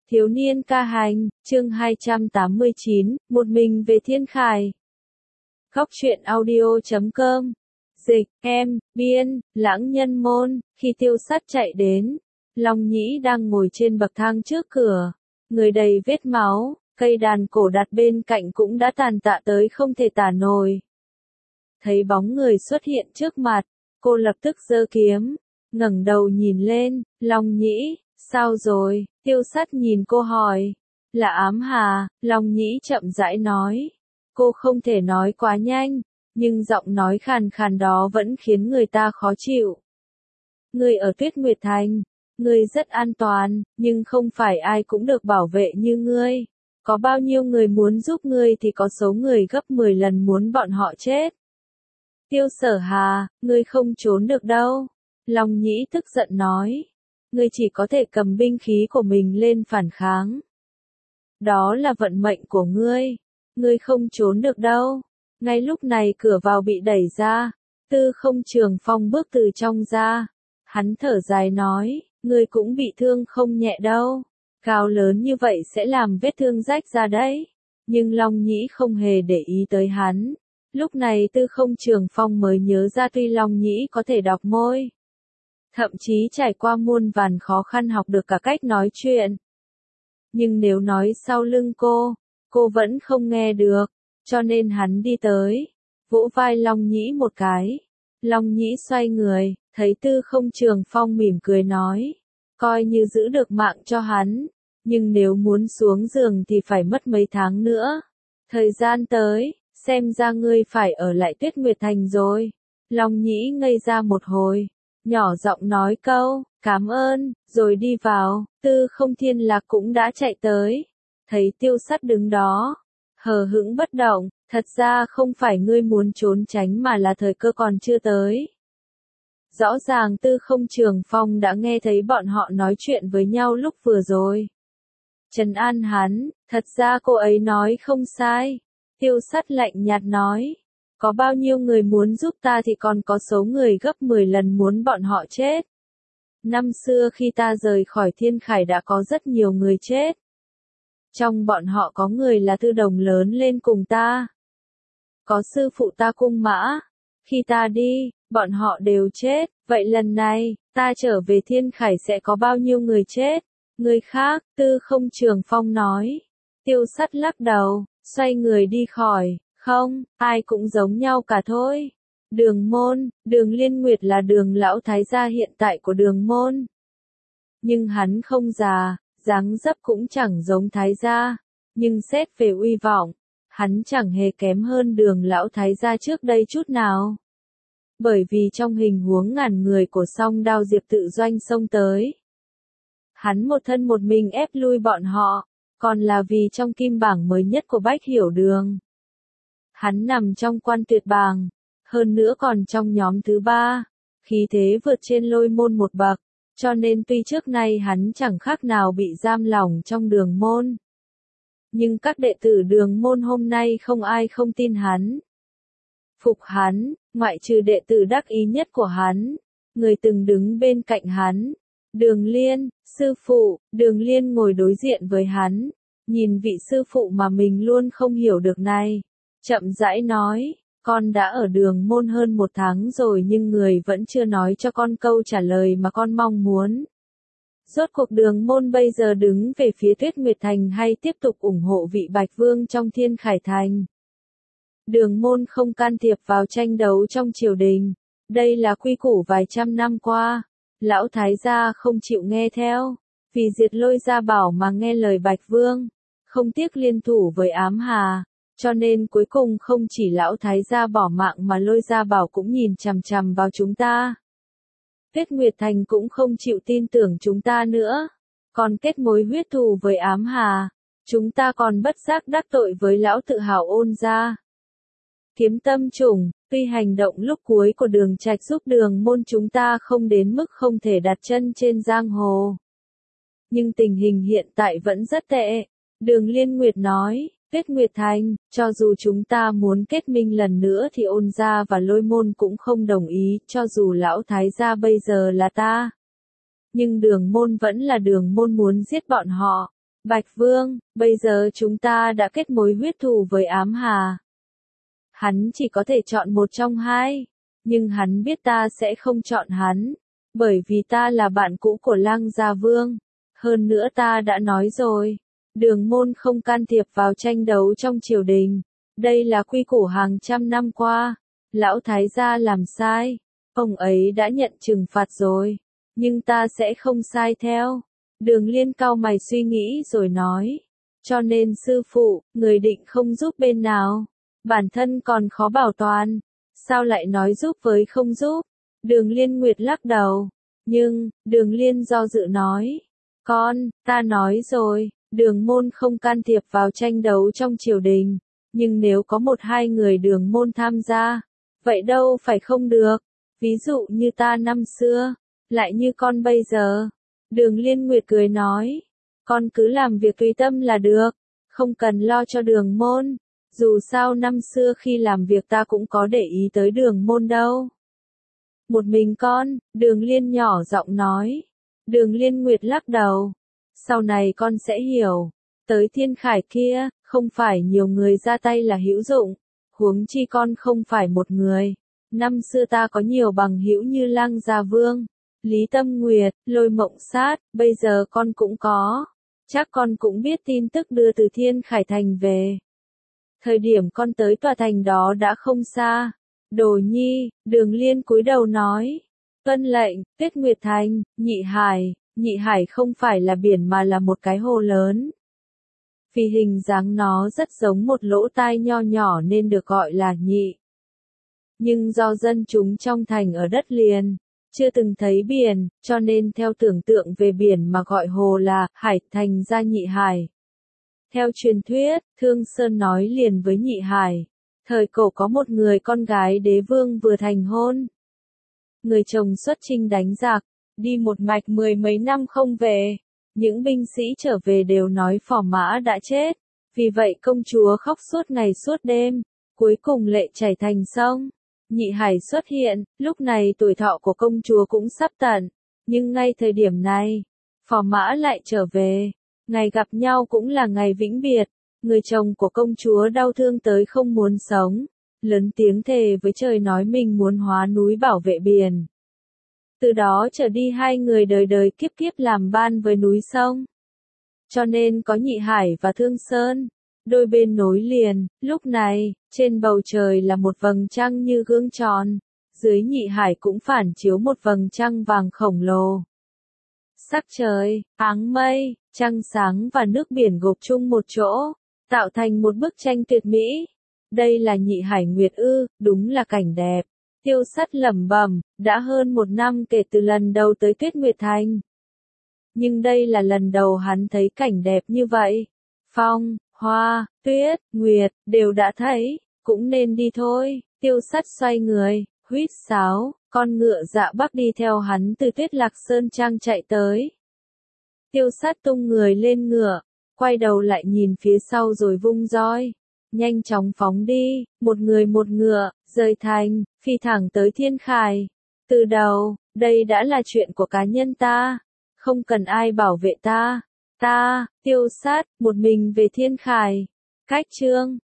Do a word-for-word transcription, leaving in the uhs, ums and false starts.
Thiếu niên ca hành, chương hai trăm tám mươi chín, một mình về Thiên Khải. Góc truyện audio chấm com. Dịch, em, biên, lãng nhân môn, khi Tiêu Sắt chạy đến, Long Nhĩ đang ngồi trên bậc thang trước cửa, người đầy vết máu, cây đàn cổ đặt bên cạnh cũng đã tàn tạ tới không thể tả nổi. Thấy bóng người xuất hiện trước mặt, cô lập tức giơ kiếm, ngẩng đầu nhìn lên, Long Nhĩ, sao rồi? Tiêu Sắt nhìn cô hỏi. Là ám hà, Long Nhĩ chậm rãi nói. Cô không thể nói quá nhanh, nhưng giọng nói khàn khàn đó vẫn khiến người ta khó chịu. Ngươi ở Tuyết Nguyệt Thành, ngươi rất an toàn, nhưng không phải ai cũng được bảo vệ như ngươi. Có bao nhiêu người muốn giúp ngươi thì có số người gấp mười lần muốn bọn họ chết. Tiêu Sở Hà, ngươi không trốn được đâu. Long Nhĩ tức giận nói. Ngươi chỉ có thể cầm binh khí của mình lên phản kháng. Đó là vận mệnh của ngươi. Ngươi không trốn được đâu. Ngay lúc này cửa vào bị đẩy ra. Tư Không Trường Phong bước từ trong ra. Hắn thở dài nói, ngươi cũng bị thương không nhẹ đâu. Cao lớn như vậy sẽ làm vết thương rách ra đấy. Nhưng Long Nhĩ không hề để ý tới hắn. Lúc này Tư Không Trường Phong mới nhớ ra tuy Long Nhĩ có thể đọc môi, thậm chí trải qua muôn vàn khó khăn học được cả cách nói chuyện. Nhưng nếu nói sau lưng cô, cô vẫn không nghe được, cho nên hắn đi tới, vỗ vai Long Nhĩ một cái. Long Nhĩ xoay người, thấy Tư Không Trường Phong mỉm cười nói, coi như giữ được mạng cho hắn, nhưng nếu muốn xuống giường thì phải mất mấy tháng nữa. Thời gian tới, xem ra ngươi phải ở lại Tuyết Nguyệt Thành rồi. Long Nhĩ ngây ra một hồi, nhỏ giọng nói câu, cảm ơn, rồi đi vào. Tư Không Thiên Lạc cũng đã chạy tới, thấy Tiêu Sắt đứng đó, hờ hững bất động, thật ra không phải ngươi muốn trốn tránh mà là thời cơ còn chưa tới. Rõ ràng Tư Không Trường Phong đã nghe thấy bọn họ nói chuyện với nhau lúc vừa rồi. Trấn an hắn, thật ra cô ấy nói không sai. Tiêu Sắt lạnh nhạt nói, có bao nhiêu người muốn giúp ta thì còn có số người gấp mười lần muốn bọn họ chết. Năm xưa khi ta rời khỏi Thiên Khải đã có rất nhiều người chết. Trong bọn họ có người là thư đồng lớn lên cùng ta. Có sư phụ ta Cung Mã. Khi ta đi, bọn họ đều chết. Vậy lần này, ta trở về Thiên Khải sẽ có bao nhiêu người chết? Người khác, Tư Không Trường Phong nói. Tiêu Sắt lắc đầu, xoay người đi khỏi. Không, ai cũng giống nhau cả thôi. Đường Môn, Đường Liên Nguyệt là Đường lão thái gia hiện tại của Đường Môn. Nhưng hắn không già, dáng dấp cũng chẳng giống thái gia, nhưng xét về uy vọng, hắn chẳng hề kém hơn Đường lão thái gia trước đây chút nào. Bởi vì trong hình huống ngàn người của Song Đao Diệp tự doanh xông tới, hắn một thân một mình ép lui bọn họ, còn là vì trong kim bảng mới nhất của Bách Hiểu Đường. Hắn nằm trong quan tuyệt bảng, hơn nữa còn trong nhóm thứ ba, khí thế vượt trên Lôi Môn một bậc, cho nên tuy trước nay hắn chẳng khác nào bị giam lỏng trong Đường Môn. Nhưng các đệ tử Đường Môn hôm nay không ai không tin hắn. Phục hắn, ngoại trừ đệ tử đắc ý nhất của hắn, người từng đứng bên cạnh hắn. Đường Liên, sư phụ. Đường Liên ngồi đối diện với hắn, nhìn vị sư phụ mà mình luôn không hiểu được này. Chậm rãi nói, con đã ở Đường Môn hơn một tháng rồi nhưng người vẫn chưa nói cho con câu trả lời mà con mong muốn. Rốt cuộc Đường Môn bây giờ đứng về phía Tuyết Nguyệt Thành hay tiếp tục ủng hộ vị Bạch Vương trong Thiên Khải Thành? Đường Môn không can thiệp vào tranh đấu trong triều đình. Đây là quy củ vài trăm năm qua. Lão thái gia không chịu nghe theo, vì diệt Lôi Gia Bảo mà nghe lời Bạch Vương, không tiếc liên thủ với ám hà. Cho nên cuối cùng không chỉ lão thái gia bỏ mạng mà Lôi Gia Bảo cũng nhìn chằm chằm vào chúng ta. Tuyết Nguyệt Thành cũng không chịu tin tưởng chúng ta nữa. Còn kết mối huyết thù với ám hà. Chúng ta còn bất giác đắc tội với lão tự hào Ôn gia. Kiếm Tâm Chủng, tuy hành động lúc cuối của Đường Trạch giúp Đường Môn chúng ta không đến mức không thể đặt chân trên giang hồ, nhưng tình hình hiện tại vẫn rất tệ. Đường Liên Nguyệt nói, Tuyết Nguyệt Thành, cho dù chúng ta muốn kết minh lần nữa thì Ôn gia và Lôi Môn cũng không đồng ý, cho dù lão thái gia bây giờ là ta. Nhưng Đường Môn vẫn là Đường Môn muốn giết bọn họ, Bạch Vương, bây giờ chúng ta đã kết mối huyết thù với ám hà. Hắn chỉ có thể chọn một trong hai, nhưng hắn biết ta sẽ không chọn hắn, bởi vì ta là bạn cũ của Lăng Gia Vương. Hơn nữa ta đã nói rồi, Đường môn không can thiệp vào tranh đấu trong triều đình. Đây là quy củ hàng trăm năm qua. Lão thái gia làm sai, ông ấy đã nhận trừng phạt rồi, nhưng ta sẽ không sai theo. Đường Liên cau mày suy nghĩ rồi nói, cho nên sư phụ, người định không giúp bên nào, bản thân còn khó bảo toàn, sao lại nói giúp với không giúp? Đường Liên Nguyệt lắc đầu, nhưng, Đường Liên do dự nói, con, ta nói rồi, Đường môn không can thiệp vào tranh đấu trong triều đình, nhưng nếu có một hai người Đường môn tham gia, vậy đâu phải không được, ví dụ như ta năm xưa, lại như con bây giờ. Đường Liên Nguyệt cười nói, con cứ làm việc tùy tâm là được, không cần lo cho Đường môn, dù sao năm xưa khi làm việc ta cũng có để ý tới Đường môn đâu. Một mình con, Đường Liên nhỏ giọng nói. Đường Liên Nguyệt lắc đầu, sau này con sẽ hiểu, tới Thiên Khải kia, không phải nhiều người ra tay là hữu dụng, huống chi con không phải một người. Năm xưa ta có nhiều bằng hữu như Lăng Gia Vương, Lý Tâm Nguyệt, Lôi Mộng Sát, bây giờ con cũng có. Chắc con cũng biết tin tức đưa từ Thiên Khải Thành về. Thời điểm con tới tòa thành đó đã không xa. Đồ Nhi, Đường Liên cúi đầu nói. Tuân lệnh, Tuyết Nguyệt Thành, Nhị Hải. Nhị Hải không phải là biển mà là một cái hồ lớn. Vì hình dáng nó rất giống một lỗ tai nho nhỏ nên được gọi là nhị. Nhưng do dân chúng trong thành ở đất liền, chưa từng thấy biển, cho nên theo tưởng tượng về biển mà gọi hồ là Hải, thành ra Nhị Hải. Theo truyền thuyết, Thương Sơn nói liền với Nhị Hải, thời cổ có một người con gái đế vương vừa thành hôn. Người chồng xuất chinh đánh giặc, đi một mạch mười mấy năm không về. Những binh sĩ trở về đều nói phò mã đã chết, vì vậy công chúa khóc suốt ngày suốt đêm, cuối cùng lệ chảy thành sông. Nhị Hải xuất hiện, lúc này tuổi thọ của công chúa cũng sắp tận, nhưng ngay thời điểm này, phò mã lại trở về, ngày gặp nhau cũng là ngày vĩnh biệt, người chồng của công chúa đau thương tới không muốn sống, lớn tiếng thề với trời nói mình muốn hóa núi bảo vệ biển. Từ đó trở đi hai người đời đời kiếp kiếp làm ban với núi sông. Cho nên có Nhị Hải và Thương Sơn, đôi bên nối liền. Lúc này, trên bầu trời là một vầng trăng như gương tròn, dưới Nhị Hải cũng phản chiếu một vầng trăng vàng khổng lồ. Sắc trời, áng mây, trăng sáng và nước biển gộp chung một chỗ, tạo thành một bức tranh tuyệt mỹ. Đây là Nhị Hải Nguyệt ư, đúng là cảnh đẹp. Tiêu Sắt lẩm bẩm, đã hơn một năm kể từ lần đầu tới Tuyết Nguyệt Thành. Nhưng đây là lần đầu hắn thấy cảnh đẹp như vậy. Phong, hoa, tuyết, nguyệt, đều đã thấy, cũng nên đi thôi. Tiêu Sắt xoay người, huýt sáo, con ngựa dạ bắc đi theo hắn từ Tuyết Lạc Sơn Trang chạy tới. Tiêu Sắt tung người lên ngựa, quay đầu lại nhìn phía sau rồi vung roi. Nhanh chóng phóng đi, một người một ngựa, rời thành, phi thẳng tới Thiên Khải. Từ đầu, đây đã là chuyện của cá nhân ta, không cần ai bảo vệ ta. Ta, Tiêu Sát, một mình về Thiên Khải. Cách chương